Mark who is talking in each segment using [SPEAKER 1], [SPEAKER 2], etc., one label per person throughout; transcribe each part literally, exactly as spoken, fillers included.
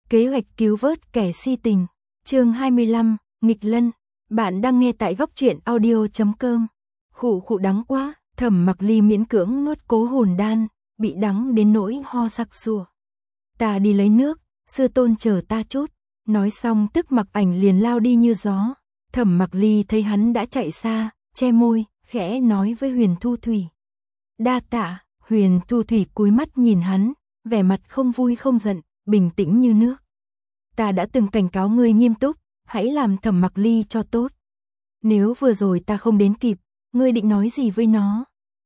[SPEAKER 1] Kế hoạch cứu vớt kẻ si tình. Chương hai mươi lăm, nghịch lân. Bạn đang nghe tại góc truyện audio chấm com. Khụ khụ đắng quá, Thẩm Mặc Ly miễn cưỡng nuốt cố hồn đan, bị đắng đến nỗi ho sặc sụa. Ta đi lấy nước, sư tôn chờ ta chút. Nói xong Tức Mặc Ảnh liền lao đi như gió. Thẩm Mặc Ly thấy hắn đã chạy xa, che môi, khẽ nói với Huyền Thu Thủy. Đa tạ. Huyền Thu Thủy cúi mắt nhìn hắn, vẻ mặt không vui không giận, bình tĩnh như nước. Ta đã từng cảnh cáo ngươi nghiêm túc, hãy làm Thẩm Mặc Ly cho tốt. Nếu vừa rồi ta không đến kịp, ngươi định nói gì với nó?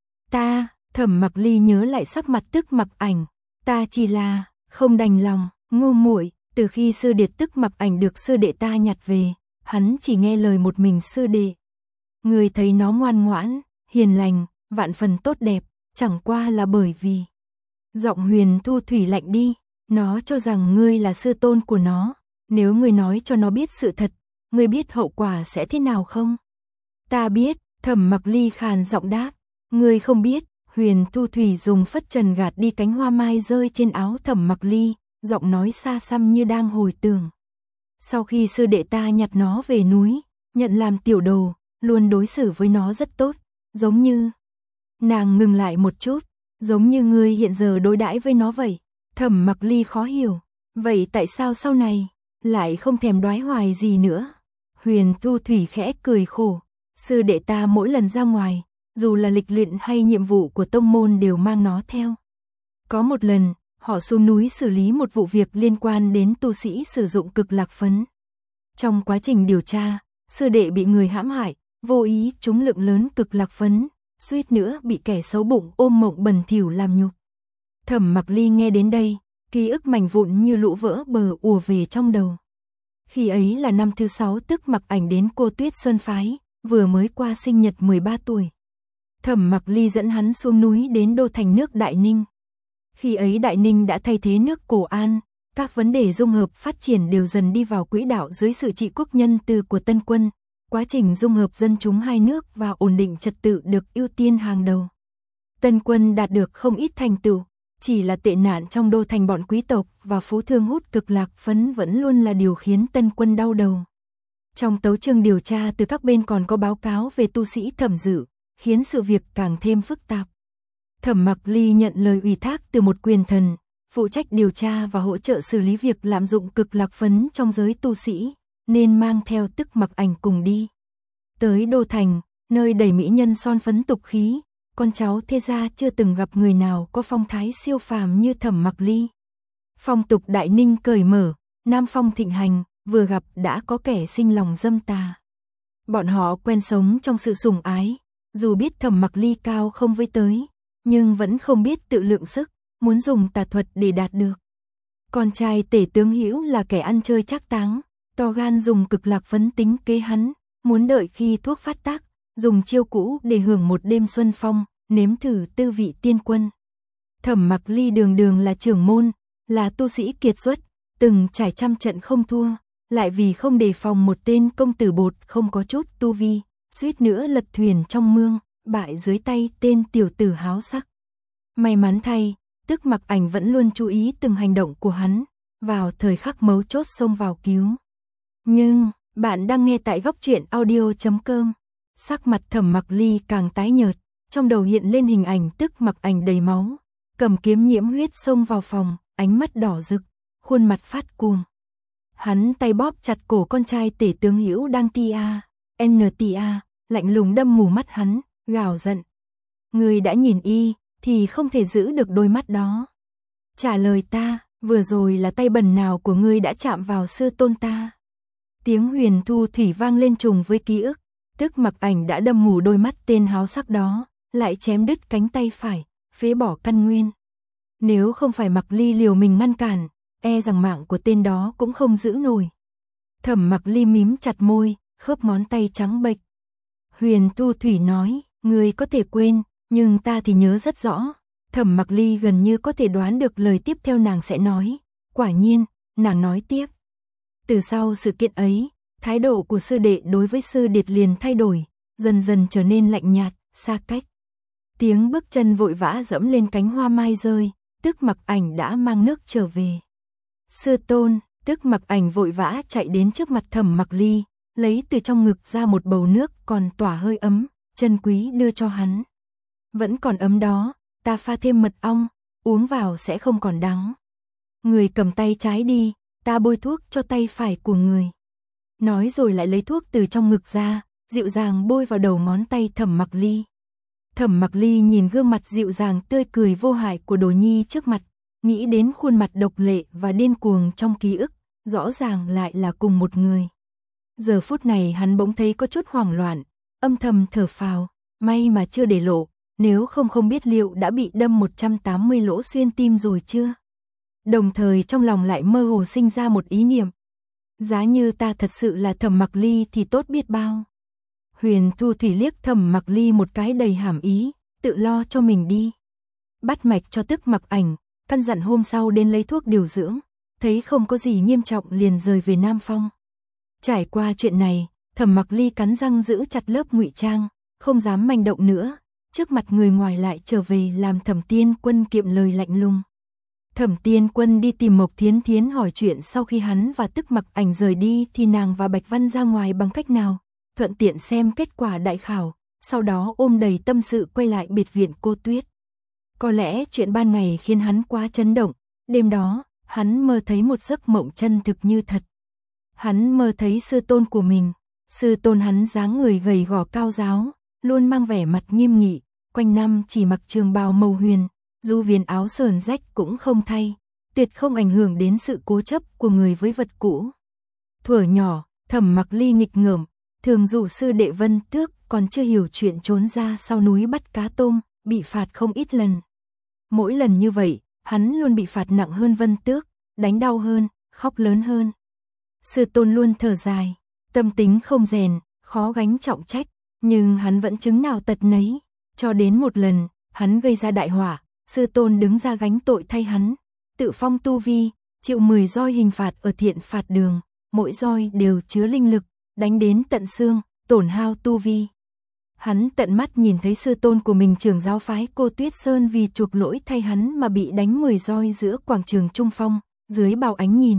[SPEAKER 1] Ta, Thẩm Mặc Ly nhớ lại sắc mặt Tức Mặc Ảnh, ta chỉ là không đành lòng, ngu muội, từ khi sư điệt Tức Mặc Ảnh được sư đệ ta nhặt về, hắn chỉ nghe lời một mình sư đệ. Ngươi thấy nó ngoan ngoãn, hiền lành, vạn phần tốt đẹp, chẳng qua là bởi vì. Giọng Huyền Thu Thủy lạnh đi, nó cho rằng ngươi là sư tôn của nó, nếu ngươi nói cho nó biết sự thật, ngươi biết hậu quả sẽ thế nào không? Ta biết, Thẩm Mặc Ly khàn giọng đáp, ngươi không biết. Huyền Thu Thủy dùng phất trần gạt đi cánh hoa mai rơi trên áo Thẩm Mặc Ly, giọng nói xa xăm như đang hồi tưởng. Sau khi sư đệ ta nhặt nó về núi, nhận làm tiểu đồ, luôn đối xử với nó rất tốt, giống như. Nàng ngừng lại một chút, giống như ngươi hiện giờ đối đãi với nó vậy. Thẩm Mặc Ly khó hiểu, vậy tại sao sau này lại không thèm đoái hoài gì nữa? Huyền Thu Thủy khẽ cười khổ, sư đệ ta mỗi lần ra ngoài, dù là lịch luyện hay nhiệm vụ của tông môn đều mang nó theo. Có một lần, họ xuống núi xử lý một vụ việc liên quan đến tu sĩ sử dụng cực lạc phấn. Trong quá trình điều tra, sư đệ bị người hãm hại, vô ý trúng lượng lớn cực lạc phấn, suýt nữa bị kẻ xấu bụng ôm mộng bẩn thỉu làm nhục. Thẩm Mặc Ly nghe đến đây, ký ức mảnh vụn như lũ vỡ bờ ùa về trong đầu. Khi ấy là năm thứ sáu Tức Mặc Ảnh đến Cô Tuyết Sơn phái, vừa mới qua sinh nhật mười ba tuổi. Thẩm Mặc Ly dẫn hắn xuống núi đến đô thành nước Đại Ninh. Khi ấy Đại Ninh đã thay thế nước Cổ An, các vấn đề dung hợp phát triển đều dần đi vào quỹ đạo dưới sự trị quốc nhân từ của Tân Quân. Quá trình dung hợp dân chúng hai nước và ổn định trật tự được ưu tiên hàng đầu. Tân Quân đạt được không ít thành tựu, chỉ là tệ nạn trong đô thành bọn quý tộc và phú thương hút cực lạc phấn vẫn luôn là điều khiến Tân Quân đau đầu. Trong tấu chương điều tra từ các bên còn có báo cáo về tu sĩ Thẩm Dự, khiến sự việc càng thêm phức tạp. Thẩm Mặc Ly nhận lời ủy thác từ một quyền thần, phụ trách điều tra và hỗ trợ xử lý việc lạm dụng cực lạc phấn trong giới tu sĩ, nên mang theo Tức Mặc Ảnh cùng đi. Tới đô thành, nơi đầy mỹ nhân son phấn tục khí, con cháu thế gia chưa từng gặp người nào có phong thái siêu phàm như Thẩm Mặc Ly. Phong tục Đại Ninh cởi mở, nam phong thịnh hành, vừa gặp đã có kẻ sinh lòng dâm tà. Bọn họ quen sống trong sự sủng ái, dù biết Thẩm Mặc Ly cao không với tới, nhưng vẫn không biết tự lượng sức, muốn dùng tà thuật để đạt được. Con trai Tể tướng Hữu là kẻ ăn chơi trác táng, to gan dùng cực lạc phấn tính kế hắn, muốn đợi khi thuốc phát tác, dùng chiêu cũ để hưởng một đêm xuân phong, nếm thử tư vị tiên quân. Thẩm Mặc Ly đường đường là trưởng môn, là tu sĩ kiệt xuất, từng trải trăm trận không thua, lại vì không đề phòng một tên công tử bột không có chút tu vi, suýt nữa lật thuyền trong mương, bại dưới tay tên tiểu tử háo sắc. May mắn thay, Tức Mặc Ảnh vẫn luôn chú ý từng hành động của hắn, vào thời khắc mấu chốt xông vào cứu. Nhưng, bạn đang nghe tại góc truyện audio chấm com. Sắc mặt Thẩm Mặc Ly càng tái nhợt, trong đầu hiện lên hình ảnh Tức Mặc Ảnh đầy máu, cầm kiếm nhiễm huyết xông vào phòng, ánh mắt đỏ rực, khuôn mặt phát cuồng. Hắn tay bóp chặt cổ con trai Tể tướng Hữu đang tia, tia, lạnh lùng đâm mù mắt hắn, gào giận. Ngươi đã nhìn y, thì không thể giữ được đôi mắt đó. Trả lời ta, vừa rồi là tay bẩn nào của ngươi đã chạm vào sư tôn ta? Tiếng Huyền Thu Thủy vang lên trùng với ký ức. Tức Mặc Ảnh đã đâm mù đôi mắt tên háo sắc đó, lại chém đứt cánh tay phải, phế bỏ căn nguyên. Nếu không phải Mặc Ly liều mình ngăn cản, e rằng mạng của tên đó cũng không giữ nổi. Thẩm Mặc Ly mím chặt môi, khớp ngón tay trắng bệch. Huyền Thu Thủy nói, ngươi có thể quên, nhưng ta thì nhớ rất rõ. Thẩm Mặc Ly gần như có thể đoán được lời tiếp theo nàng sẽ nói. Quả nhiên, nàng nói tiếp. Từ sau sự kiện ấy, thái độ của sư đệ đối với sư điệt liền thay đổi, dần dần trở nên lạnh nhạt, xa cách. Tiếng bước chân vội vã dẫm lên cánh hoa mai rơi, Tức Mặc Ảnh đã mang nước trở về. Sư tôn, Tức Mặc Ảnh vội vã chạy đến trước mặt Thẩm Mặc Ly, lấy từ trong ngực ra một bầu nước còn tỏa hơi ấm, chân quý đưa cho hắn. Vẫn còn ấm đó, ta pha thêm mật ong, uống vào sẽ không còn đắng. Người cầm tay trái đi, ta bôi thuốc cho tay phải của người. Nói rồi lại lấy thuốc từ trong ngực ra, dịu dàng bôi vào đầu ngón tay Thẩm Mặc Ly. Thẩm Mặc Ly nhìn gương mặt dịu dàng tươi cười vô hại của Đồ Nhi trước mặt, nghĩ đến khuôn mặt độc lệ và điên cuồng trong ký ức, rõ ràng lại là cùng một người. Giờ phút này hắn bỗng thấy có chút hoảng loạn, âm thầm thở phào, may mà chưa để lộ, nếu không không biết liệu đã bị đâm một trăm tám mươi lỗ xuyên tim rồi chưa. Đồng thời trong lòng lại mơ hồ sinh ra một ý niệm. Giá như ta thật sự là Thẩm Mặc Ly thì tốt biết bao. Huyền Thu Thủy liếc Thẩm Mặc Ly một cái đầy hàm ý, tự lo cho mình đi. Bắt mạch cho Tức Mặc Ảnh, căn dặn hôm sau đến lấy thuốc điều dưỡng, thấy không có gì nghiêm trọng liền rời về Nam Phong. Trải qua chuyện này, Thẩm Mặc Ly cắn răng giữ chặt lớp ngụy trang, không dám manh động nữa, trước mặt người ngoài lại trở về làm Thẩm Tiên Quân kiệm lời lạnh lùng. Thẩm Tiên Quân đi tìm Mộc Thiến Thiến hỏi chuyện sau khi hắn và Tức Mặc Ảnh rời đi thì nàng và Bạch Văn ra ngoài bằng cách nào, thuận tiện xem kết quả đại khảo, sau đó ôm đầy tâm sự quay lại biệt viện cô Tuyết. Có lẽ chuyện ban ngày khiến hắn quá chấn động, đêm đó, hắn mơ thấy một giấc mộng chân thực như thật. Hắn mơ thấy sư tôn của mình, sư tôn hắn dáng người gầy gò cao ráo, luôn mang vẻ mặt nghiêm nghị, quanh năm chỉ mặc trường bào màu huyền, dù viền áo sờn rách cũng không thay, tuyệt không ảnh hưởng đến sự cố chấp của người với vật cũ. Thuở nhỏ, Thẩm Mặc Ly nghịch ngợm, thường dụ sư đệ Vân Tước còn chưa hiểu chuyện trốn ra sau núi bắt cá tôm, bị phạt không ít lần. Mỗi lần như vậy, hắn luôn bị phạt nặng hơn Vân Tước, đánh đau hơn, khóc lớn hơn. Sư tôn luôn thở dài, tâm tính không rèn, khó gánh trọng trách, nhưng hắn vẫn chứng nào tật nấy. Cho đến một lần, hắn gây ra đại họa, sư tôn đứng ra gánh tội thay hắn, tự phong tu vi, chịu mười roi hình phạt ở thiện phạt đường, mỗi roi đều chứa linh lực, đánh đến tận xương, tổn hao tu vi. Hắn tận mắt nhìn thấy sư tôn của mình trưởng giáo phái Cô Tuyết Sơn vì chuộc lỗi thay hắn mà bị đánh mười roi giữa quảng trường Trung Phong, dưới bao ánh nhìn.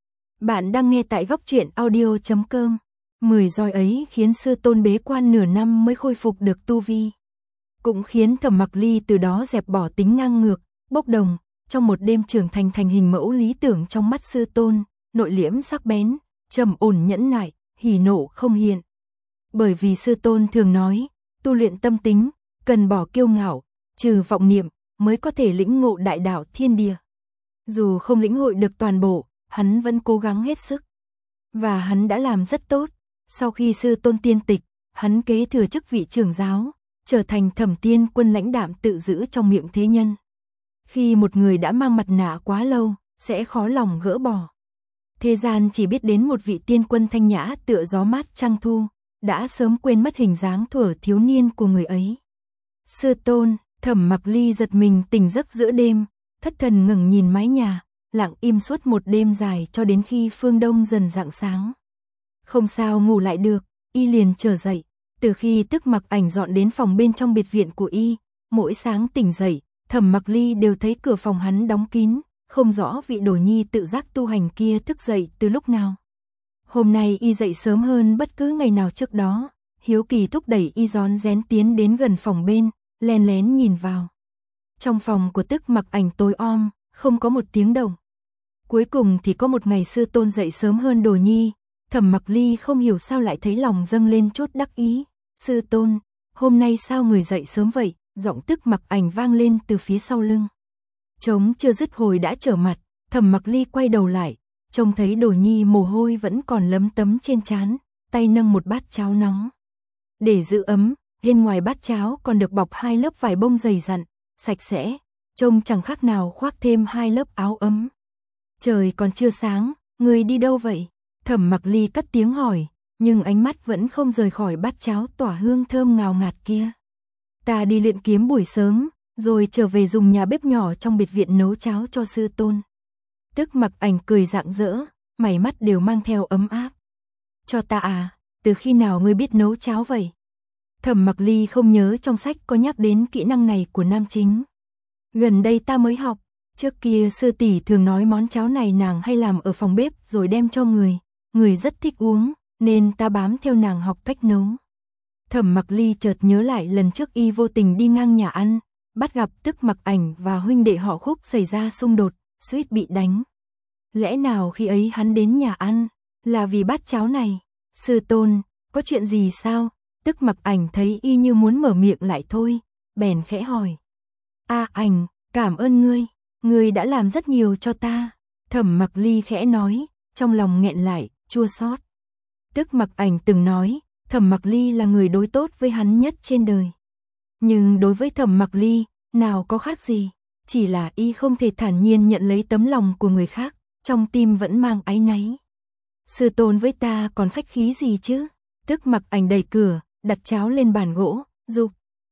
[SPEAKER 1] Bạn đang nghe tại góc truyện audio chấm com. mười roi ấy khiến sư tôn bế quan nửa năm mới khôi phục được tu vi. Cũng khiến Thẩm Mặc Ly từ đó dẹp bỏ tính ngang ngược, bốc đồng, trong một đêm trưởng thành thành hình mẫu lý tưởng trong mắt sư tôn, nội liễm sắc bén, trầm ổn nhẫn nại, hỉ nộ không hiện. Bởi vì sư tôn thường nói, tu luyện tâm tính, cần bỏ kiêu ngạo, trừ vọng niệm, mới có thể lĩnh ngộ đại đạo thiên địa. Dù không lĩnh hội được toàn bộ, hắn vẫn cố gắng hết sức. Và hắn đã làm rất tốt. Sau khi sư tôn tiên tịch, hắn kế thừa chức vị trưởng giáo, trở thành Thẩm Tiên Quân lãnh đạm tự giữ trong miệng thế nhân. Khi một người đã mang mặt nạ quá lâu, sẽ khó lòng gỡ bỏ. Thế gian chỉ biết đến một vị tiên quân thanh nhã tựa gió mát trăng thu, đã sớm quên mất hình dáng thuở thiếu niên của người ấy. Sư tôn, Thẩm Mặc Ly giật mình tỉnh giấc giữa đêm, thất thần ngẩng nhìn mái nhà, lặng im suốt một đêm dài cho đến khi phương đông dần rạng sáng. Không sao ngủ lại được, y liền trở dậy. Từ khi Tức Mặc Ảnh dọn đến phòng bên trong biệt viện của y, mỗi sáng tỉnh dậy, Thẩm Mặc Ly đều thấy cửa phòng hắn đóng kín, không rõ vị Đồ Nhi tự giác tu hành kia thức dậy từ lúc nào. Hôm nay y dậy sớm hơn bất cứ ngày nào trước đó, hiếu kỳ thúc đẩy y rón rén tiến đến gần phòng bên, len lén nhìn vào. Trong phòng của Tức Mặc Ảnh tối om, không có một tiếng động. Cuối cùng thì có một ngày sư tôn dậy sớm hơn Đồ Nhi, Thẩm Mặc Ly không hiểu sao lại thấy lòng dâng lên chốt đắc ý. Sư tôn, hôm nay sao người dậy sớm vậy? Giọng Tức Mặc Ảnh vang lên từ phía sau lưng. Trống chưa dứt hồi đã trở mặt, Thẩm Mặc Ly quay đầu lại, trông thấy Đồ Nhi mồ hôi vẫn còn lấm tấm trên trán, tay nâng một bát cháo nóng. Để giữ ấm, bên ngoài bát cháo còn được bọc hai lớp vải bông dày dặn, sạch sẽ, trông chẳng khác nào khoác thêm hai lớp áo ấm. Trời còn chưa sáng, người đi đâu vậy? Thẩm Mặc Ly cất tiếng hỏi, nhưng ánh mắt vẫn không rời khỏi bát cháo tỏa hương thơm ngào ngạt kia. Ta đi luyện kiếm buổi sớm, rồi trở về dùng nhà bếp nhỏ trong biệt viện nấu cháo cho sư tôn. Tức Mặc Ảnh cười rạng rỡ, mày mắt đều mang theo ấm áp. Cho ta à, từ khi nào ngươi biết nấu cháo vậy? Thẩm Mặc Ly không nhớ trong sách có nhắc đến kỹ năng này của nam chính. Gần đây ta mới học, Trước kia sư tỷ thường nói món cháo này nàng hay làm ở phòng bếp rồi đem cho người, người rất thích uống, nên ta bám theo nàng học cách nấu. Thẩm Mặc Ly chợt nhớ lại lần trước y vô tình đi ngang nhà ăn, bắt gặp Tức Mặc Ảnh và huynh đệ họ Khúc xảy ra xung đột, suýt bị đánh. Lẽ nào khi ấy hắn đến nhà ăn là vì bát cháo này? Sư tôn, có chuyện gì sao? Tức Mặc Ảnh thấy y như muốn mở miệng lại thôi, bèn khẽ hỏi. A Ảnh, cảm ơn ngươi, ngươi đã làm rất nhiều cho ta. Thẩm Mặc Ly khẽ nói, trong lòng nghẹn lại, chua xót. Tức Mặc Ảnh từng nói, Thẩm Mặc Ly là người đối tốt với hắn nhất trên đời. Nhưng đối với Thẩm Mặc Ly, nào có khác gì, chỉ là y không thể thản nhiên nhận lấy tấm lòng của người khác, trong tim vẫn mang áy náy. Sư tôn với ta còn khách khí gì chứ? Tức Mặc Ảnh đẩy cửa, đặt cháo lên bàn gỗ, dục.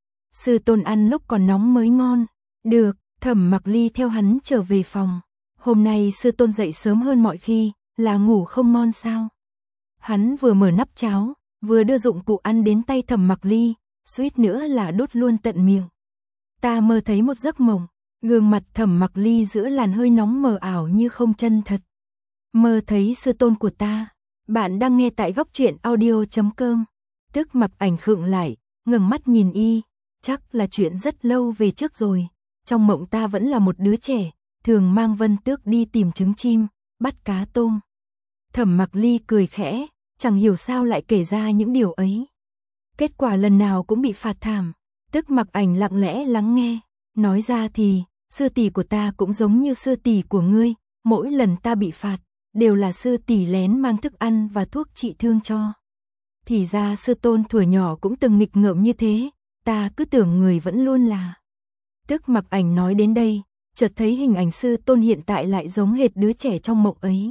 [SPEAKER 1] Sư tôn ăn lúc còn nóng mới ngon. Được, Thẩm Mặc Ly theo hắn trở về phòng. Hôm nay sư tôn dậy sớm hơn mọi khi, là ngủ không ngon sao? Hắn vừa mở nắp cháo, vừa đưa dụng cụ ăn đến tay Thẩm Mặc Ly, suýt nữa là đốt luôn tận miệng. Ta mơ thấy một giấc mộng, gương mặt Thẩm Mặc Ly giữa làn hơi nóng mờ ảo như không chân thật. Mơ thấy sư tôn của ta. Bạn đang nghe tại góc truyện audio chấm com. Tức Mặc Ảnh khựng lại, ngẩng mắt nhìn y, chắc là chuyện rất lâu về trước rồi. Trong mộng ta vẫn là một đứa trẻ, thường mang Vân Tước đi tìm trứng chim, bắt cá tôm. Thẩm Mặc Ly cười khẽ, chẳng hiểu sao lại kể ra những điều ấy. Kết quả lần nào cũng bị phạt thảm. Tức Mặc Ảnh lặng lẽ lắng nghe, nói ra thì, sư tỷ của ta cũng giống như sư tỷ của ngươi, mỗi lần ta bị phạt, đều là sư tỷ lén mang thức ăn và thuốc trị thương cho. Thì ra sư tôn thuở nhỏ cũng từng nghịch ngợm như thế, ta cứ tưởng người vẫn luôn là. Tức Mặc Ảnh nói đến đây, chợt thấy hình ảnh sư tôn hiện tại lại giống hệt đứa trẻ trong mộng ấy.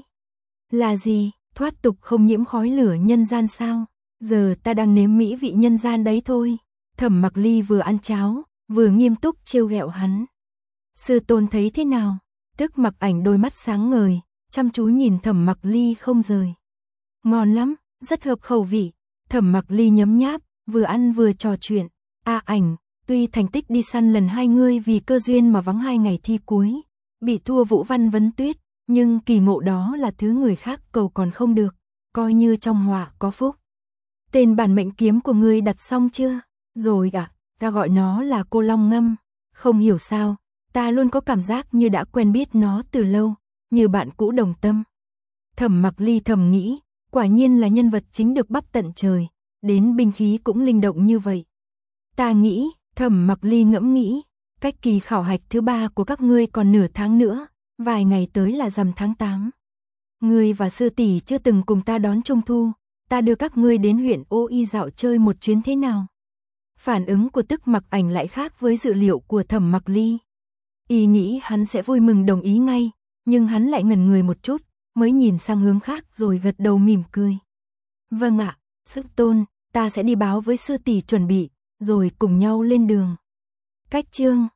[SPEAKER 1] Là gì, thoát tục không nhiễm khói lửa nhân gian sao? Giờ ta đang nếm mỹ vị nhân gian đấy thôi. Thẩm Mặc Ly vừa ăn cháo, vừa nghiêm túc trêu ghẹo hắn. Sư tôn thấy thế nào? Tức Mặc Ảnh đôi mắt sáng ngời, chăm chú nhìn Thẩm Mặc Ly không rời. Ngon lắm, rất hợp khẩu vị. Thẩm Mặc Ly nhấm nháp, vừa ăn vừa trò chuyện. A Ảnh, tuy thành tích đi săn lần hai ngươi vì cơ duyên mà vắng hai ngày thi cuối, bị thua Vũ Văn Vấn Tuyết, nhưng kỳ ngộ đó là thứ người khác cầu còn không được, coi như trong họa có phúc. Tên bản mệnh kiếm của ngươi đặt xong chưa? Rồi ạ, à, ta gọi nó là Cô Long Ngâm. Không hiểu sao, ta luôn có cảm giác như đã quen biết nó từ lâu, như bạn cũ đồng tâm. Thẩm Mặc Ly thầm nghĩ, quả nhiên là nhân vật chính được bắp tận trời, đến binh khí cũng linh động như vậy. Ta nghĩ, Thẩm Mặc Ly ngẫm nghĩ, cách kỳ khảo hạch thứ ba của các ngươi còn nửa tháng nữa, vài ngày tới là rằm tháng tám. Ngươi và sư tỷ chưa từng cùng ta đón Trung Thu, ta đưa các ngươi đến huyện Ô Y dạo chơi một chuyến thế nào? Phản ứng của Tức Mặc Ảnh lại khác với dự liệu của Thẩm Mặc Ly. Y nghĩ hắn sẽ vui mừng đồng ý ngay, nhưng hắn lại ngẩn người một chút, mới nhìn sang hướng khác rồi gật đầu mỉm cười. Vâng ạ, sư tôn, ta sẽ đi báo với sư tỷ chuẩn bị, rồi cùng nhau lên đường. Cách chương